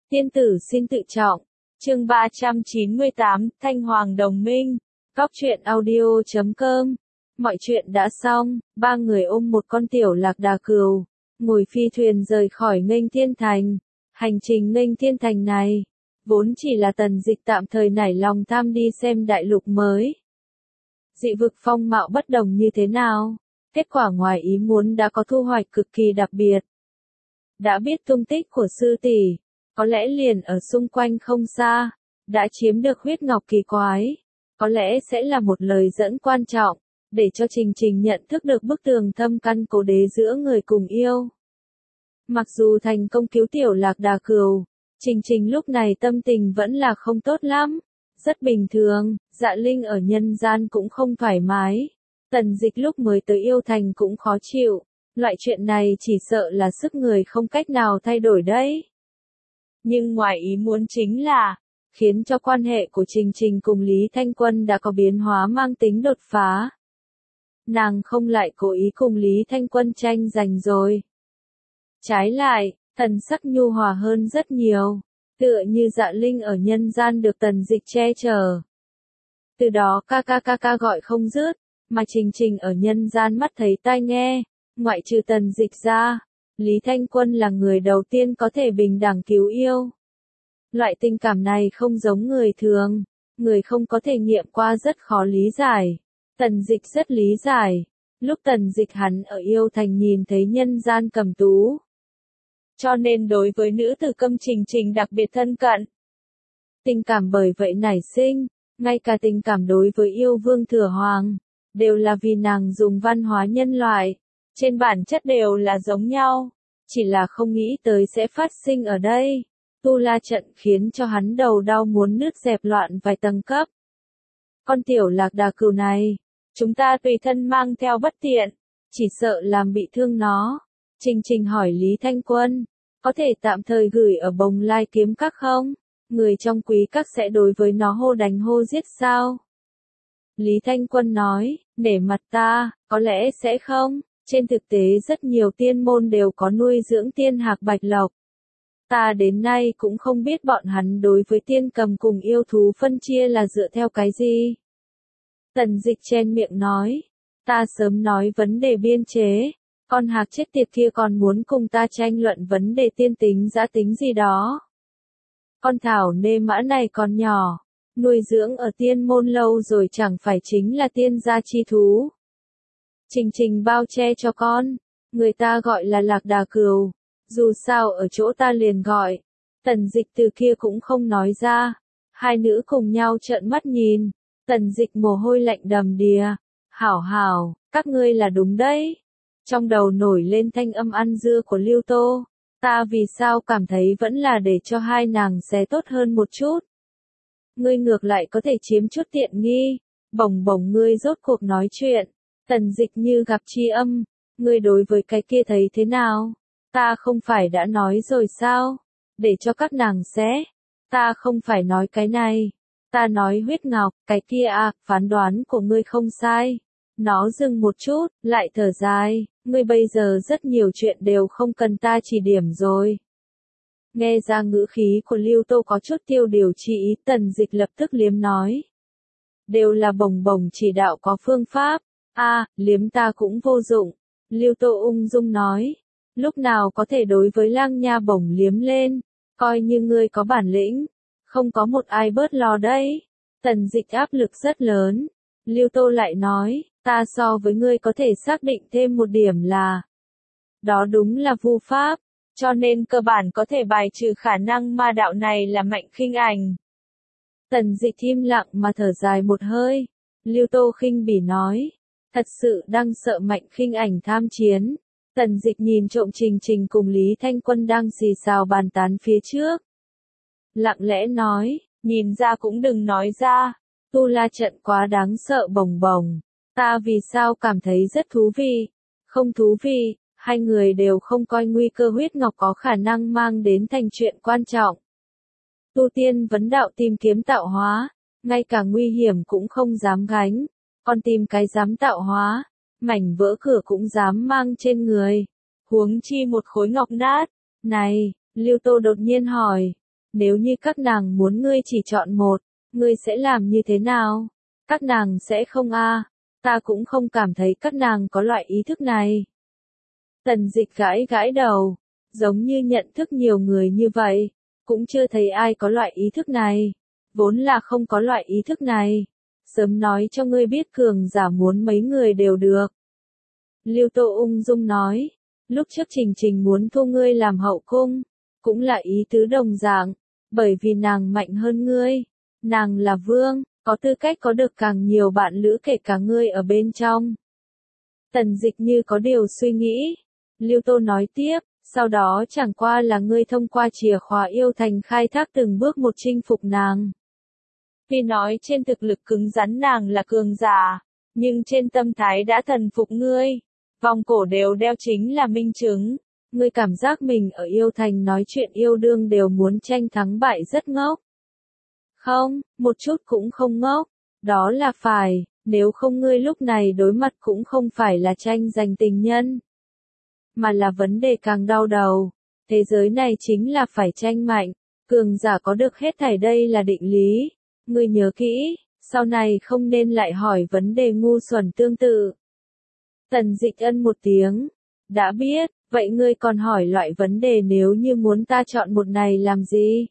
Tiên tử xin tự trọng. Chương 398, Thanh Hoàng Đồng Minh. Góc truyện audio.com. Mọi chuyện đã xong, ba người ôm một con tiểu lạc đà cừu, ngồi phi thuyền rời khỏi Nghênh Thiên Thành. Hành trình Nghênh Thiên Thành này, vốn chỉ là Tần Dịch tạm thời nảy lòng tham đi xem đại lục mới. Dị vực phong mạo bất đồng như thế nào? Kết quả ngoài ý muốn đã có thu hoạch cực kỳ đặc biệt. Đã biết tung tích của sư tỷ, có lẽ liền ở xung quanh không xa, đã chiếm được huyết ngọc kỳ quái. Có lẽ sẽ là một lời dẫn quan trọng, để cho Trình Trình nhận thức được bức tường thâm căn cố đế giữa người cùng yêu. Mặc dù thành công cứu tiểu lạc đà cừu, Trình Trình lúc này tâm tình vẫn là không tốt lắm. Rất bình thường, Dạ Linh ở nhân gian cũng không thoải mái. Tần Dịch lúc mới tới yêu thành cũng khó chịu. Loại chuyện này chỉ sợ là sức người không cách nào thay đổi đấy. Nhưng ngoài ý muốn chính là, khiến cho quan hệ của Trình Trình cùng Lý Thanh Quân đã có biến hóa mang tính đột phá. Nàng không lại cố ý cùng Lý Thanh Quân tranh giành rồi. Trái lại, thần sắc nhu hòa hơn rất nhiều, tựa như Dạ Linh ở nhân gian được Tần Dịch che chở. Từ đó ca gọi không dứt, mà Trình Trình ở nhân gian mắt thấy tai nghe, ngoại trừ Tần Dịch ra, Lý Thanh Quân là người đầu tiên có thể bình đẳng cứu yêu. Loại tình cảm này không giống người thường, người không có thể nghiệm qua rất khó lý giải. Tần Dịch rất lý giải, lúc Tần Dịch hắn ở yêu thành nhìn thấy nhân gian cầm tú. Cho nên đối với nữ tử Câm Trình Trình đặc biệt thân cận. Tình cảm bởi vậy nảy sinh, ngay cả tình cảm đối với yêu vương Thừa Hoàng, đều là vì nàng dùng văn hóa nhân loại, trên bản chất đều là giống nhau, chỉ là không nghĩ tới sẽ phát sinh ở đây. Tu La trận khiến cho hắn đầu đau muốn nứt dẹp loạn vài tầng cấp. Con tiểu lạc đà cừu này, chúng ta tùy thân mang theo bất tiện, chỉ sợ làm bị thương nó. Trình Trình hỏi Lý Thanh Quân, có thể tạm thời gửi ở Bồng Lai kiếm các không? Người trong quý các sẽ đối với nó hô đánh hô giết sao? Lý Thanh Quân nói, nể mặt ta, có lẽ sẽ không. Trên thực tế rất nhiều tiên môn đều có nuôi dưỡng tiên hạc bạch lộc. Ta đến nay cũng không biết bọn hắn đối với tiên cầm cùng yêu thú phân chia là dựa theo cái gì. Tần Dịch chen miệng nói, ta sớm nói vấn đề biên chế, con hạc chết tiệt kia còn muốn cùng ta tranh luận vấn đề tiên tính giã tính gì đó. Con thảo nê mã này còn nhỏ, nuôi dưỡng ở tiên môn lâu rồi chẳng phải chính là tiên gia chi thú. Trình Trình bao che cho con, người ta gọi là lạc đà cừu, dù sao ở chỗ ta liền gọi. Tần Dịch từ kia cũng không nói ra, hai nữ cùng nhau trợn mắt nhìn, Tần Dịch mồ hôi lạnh đầm đìa, hảo, các ngươi là đúng đấy. Trong đầu nổi lên thanh âm ăn dưa của Lưu Tô, ta vì sao cảm thấy vẫn là để cho hai nàng xé tốt hơn một chút. Ngươi ngược lại có thể chiếm chút tiện nghi, bổng ngươi rốt cuộc nói chuyện. Tần Dịch như gặp tri âm, ngươi đối với cái kia thấy thế nào? Ta không phải đã nói rồi sao? Để cho các nàng xé. Ta không phải nói cái này. Ta nói huyết ngọc, cái kia à, phán đoán của ngươi không sai. Nó dừng một chút, lại thở dài, ngươi bây giờ rất nhiều chuyện đều không cần ta chỉ điểm rồi. Nghe ra ngữ khí của Lưu Tô có chút tiêu điều trị, Tần Dịch lập tức liếm nói. Đều là bổng chỉ đạo có phương pháp. Liếm ta cũng vô dụng. Lưu Tô ung dung nói. Lúc nào có thể đối với Lang Nha bổng liếm lên, coi như ngươi có bản lĩnh, không có một ai bớt lo đấy. Tần Dịch áp lực rất lớn. Lưu Tô lại nói, ta so với ngươi có thể xác định thêm một điểm là, đó đúng là vu pháp, cho nên cơ bản có thể bài trừ khả năng ma đạo này là Mạnh Khinh Ảnh. Tần Dịch im lặng mà thở dài một hơi. Lưu Tô khinh bỉ nói, thật sự đang sợ Mạnh Khinh Ảnh tham chiến. Tần Dịch nhìn trộm Trình Trình cùng Lý Thanh Quân đang xì xào bàn tán phía trước. Lặng lẽ nói, nhìn ra cũng đừng nói ra, Tu La trận quá đáng sợ bổng. Ta vì sao cảm thấy rất thú vị? Không thú vị, hai người đều không coi nguy cơ huyết ngọc có khả năng mang đến thành chuyện quan trọng. Tu tiên vấn đạo tìm kiếm tạo hóa, ngay cả nguy hiểm cũng không dám gánh, còn tìm cái dám tạo hóa, mảnh vỡ cửa cũng dám mang trên người, huống chi một khối ngọc nát. Này, Lưu Tô đột nhiên hỏi, Nếu như các nàng muốn ngươi chỉ chọn một, ngươi sẽ làm như thế nào? Các nàng sẽ không a, ta cũng không cảm thấy các nàng có loại ý thức này. Tần Dịch gãi gãi đầu, giống như nhận thức nhiều người như vậy, cũng chưa thấy ai có loại ý thức này, vốn là không có loại ý thức này. Sớm nói cho ngươi biết cường giả muốn mấy người đều được. Lưu Tô ung dung nói, lúc trước Trình Trình muốn thu ngươi làm hậu cung, cũng là ý tứ đồng dạng, bởi vì nàng mạnh hơn ngươi, nàng là vương, có tư cách có được càng nhiều bạn lữ kể cả ngươi ở bên trong. Tần Dịch như có điều suy nghĩ, Lưu Tô nói tiếp, sau đó chẳng qua là ngươi thông qua chìa khóa yêu thành khai thác từng bước một chinh phục nàng. Vì nói trên thực lực cứng rắn nàng là cường giả, nhưng trên tâm thái đã thần phục ngươi, vòng cổ đều đeo chính là minh chứng. Ngươi cảm giác mình ở yêu thành nói chuyện yêu đương đều muốn tranh thắng bại rất ngốc. Không, một chút cũng không ngốc, đó là phải, nếu không ngươi lúc này đối mặt cũng không phải là tranh giành tình nhân, mà là vấn đề càng đau đầu. Thế giới này chính là phải tranh mạnh, cường giả có được hết thảy đây là định lý. Ngươi nhớ kỹ, sau này không nên lại hỏi vấn đề ngu xuẩn tương tự. Tần Dịch ân một tiếng, đã biết, vậy ngươi còn hỏi loại vấn đề nếu như muốn ta chọn một này làm gì?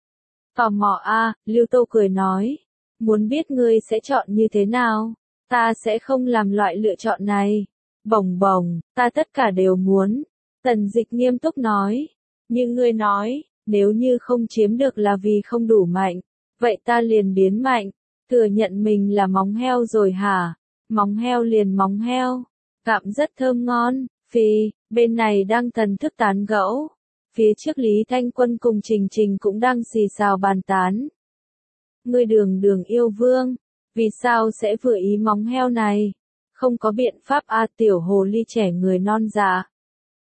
Tò mò a, Lưu Tô cười nói, muốn biết ngươi sẽ chọn như thế nào, ta sẽ không làm loại lựa chọn này. Bồng bồng, ta tất cả đều muốn. Tần Dịch nghiêm túc nói, nhưng ngươi nói, nếu như không chiếm được là vì không đủ mạnh, vậy ta liền biến mạnh, thừa nhận mình là móng heo rồi hả? Móng heo liền móng heo, gặm rất thơm ngon, phi, bên này đang thần thức tán gẫu. Phía trước Lý Thanh Quân cùng Trình Trình cũng đang xì xào bàn tán. Ngươi Đường Đường yêu vương, vì sao sẽ vừa ý móng heo này? Không có biện pháp a, tiểu hồ ly trẻ người non dạ.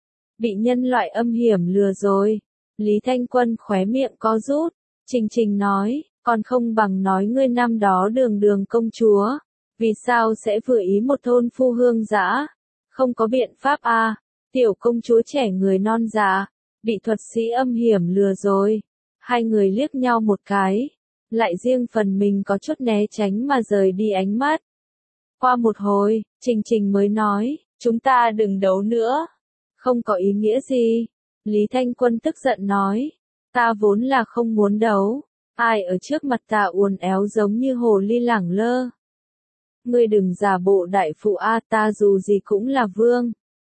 Bị nhân loại âm hiểm lừa rồi. Lý Thanh Quân khóe miệng co rút. Trình Trình nói, còn không bằng nói ngươi năm đó Đường Đường công chúa. Vì sao sẽ vừa ý một thôn phu hương dã? Không có biện pháp a, tiểu công chúa trẻ người non dạ, bị thuật sĩ âm hiểm lừa rồi. Hai người liếc nhau một cái, lại riêng phần mình có chút né tránh mà rời đi ánh mắt. Qua một hồi, Trình Trình mới nói, chúng ta đừng đấu nữa. Không có ý nghĩa gì. Lý Thanh Quân tức giận nói, ta vốn là không muốn đấu. Ai ở trước mặt ta uốn éo giống như hồ ly lẳng lơ. Ngươi đừng giả bộ đại phụ a, ta dù gì cũng là vương.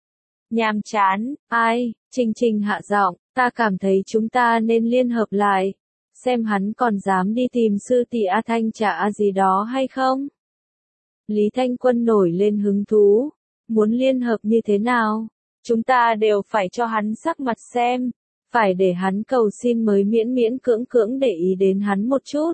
Nhàm chán, ai, Trình Trình hạ giọng, ta cảm thấy chúng ta nên liên hợp lại. Xem hắn còn dám đi tìm sư tỷ A Thanh Trà A gì đó hay không? Lý Thanh Quân nổi lên hứng thú. Muốn liên hợp như thế nào? Chúng ta đều phải cho hắn sắc mặt xem. Phải để hắn cầu xin mới miễn miễn cưỡng cưỡng để ý đến hắn một chút.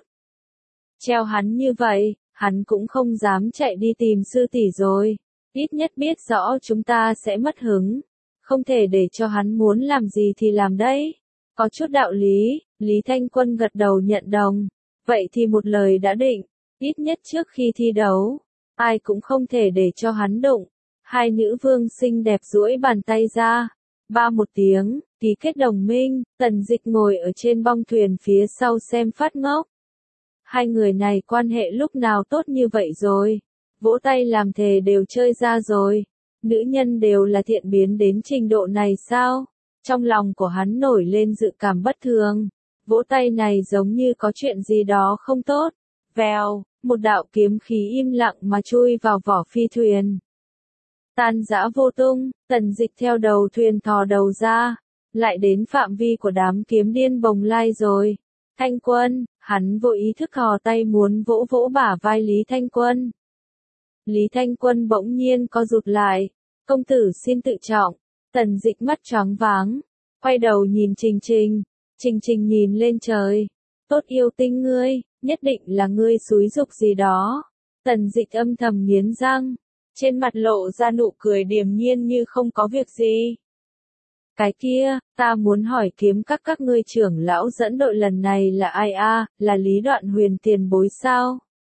Treo hắn như vậy, hắn cũng không dám chạy đi tìm sư tỷ rồi. Ít nhất biết rõ chúng ta sẽ mất hứng. Không thể để cho hắn muốn làm gì thì làm đấy. Có chút đạo lý, Lý Thanh Quân gật đầu nhận đồng. Vậy thì một lời đã định. Ít nhất trước khi thi đấu, ai cũng không thể để cho hắn đụng. Hai nữ vương xinh đẹp duỗi bàn tay ra. Ba một tiếng, ký kết đồng minh, Tần Dịch ngồi ở trên bong thuyền phía sau xem phát ngốc. Hai người này quan hệ lúc nào tốt như vậy rồi. Vỗ tay làm thề đều chơi ra rồi. Nữ nhân đều là thiện biến đến trình độ này sao? Trong lòng của hắn nổi lên dự cảm bất thường. Vỗ tay này giống như có chuyện gì đó không tốt. Vèo, một đạo kiếm khí im lặng mà chui vào vỏ phi thuyền. Tan rã vô tung, Tần Dịch theo đầu thuyền thò đầu ra. Lại đến phạm vi của đám kiếm điên bồng lai rồi. Thanh Quân, hắn vô ý thức hò tay muốn vỗ vỗ bả vai Lý Thanh Quân. Lý Thanh Quân bỗng nhiên co rụt lại. Công tử xin tự trọng. Tần Dịch mắt choáng váng. Quay đầu nhìn Trình Trình. Trình Trình nhìn lên trời. Tốt yêu tinh ngươi, nhất định là ngươi xúi giục gì đó. Tần Dịch âm thầm nghiến răng. Trên mặt lộ ra nụ cười điềm nhiên như không có việc gì. Cái kia, ta muốn hỏi kiếm các ngươi trưởng lão dẫn đội lần này là ai a? Là Lý Đoạn Huyền tiền bối sao?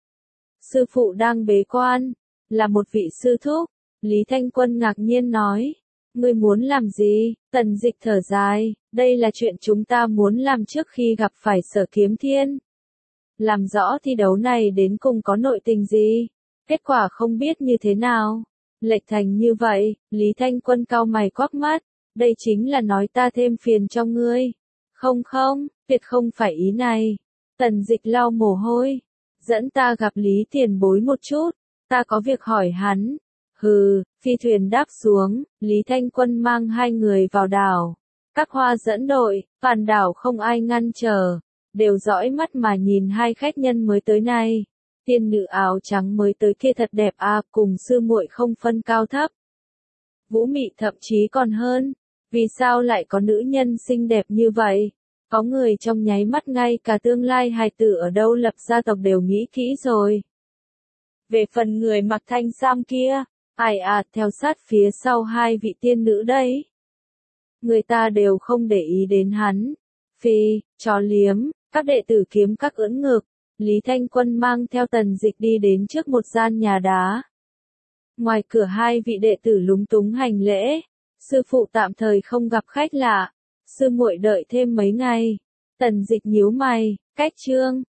Sư phụ đang bế quan, là một vị sư thúc. Lý Thanh Quân ngạc nhiên nói, ngươi muốn làm gì? Tần Dịch thở dài, Đây là chuyện chúng ta muốn làm trước khi gặp phải Sở Kiếm Thiên. Làm rõ thi đấu này đến cùng có nội tình gì, kết quả không biết như thế nào. Lệch thành như vậy, Lý Thanh Quân cau mày quắc mắt, đây chính là nói ta thêm phiền cho ngươi. Không không, tuyệt không phải ý này. Tần Dịch lau mồ hôi, dẫn ta gặp Lý tiền bối một chút, ta có việc hỏi hắn. Hừ, phi thuyền đáp xuống, Lý Thanh Quân mang hai người vào đảo. Các hoa dẫn đội, phàn đảo không ai ngăn trở, đều dõi mắt mà nhìn hai khách nhân mới tới này. Tiên nữ áo trắng mới tới kia thật đẹp à, cùng sư muội không phân cao thấp. Vũ Mị thậm chí còn hơn, vì sao lại có nữ nhân xinh đẹp như vậy? Có người trong nháy mắt ngay cả tương lai hài tử ở đâu lập gia tộc đều nghĩ kỹ rồi. Về phần người mặc thanh sam kia, ai à theo sát phía sau hai vị tiên nữ đấy. Người ta đều không để ý đến hắn. Phi, chó liếm, các đệ tử kiếm các ưỡn ngực. Lý Thanh Quân mang theo Tần Dịch đi đến trước một gian nhà đá. Ngoài cửa hai vị đệ tử lúng túng hành lễ. Sư phụ tạm thời không gặp khách lạ. Sư muội đợi thêm mấy ngày. Tần Dịch nhíu mày, cách trương.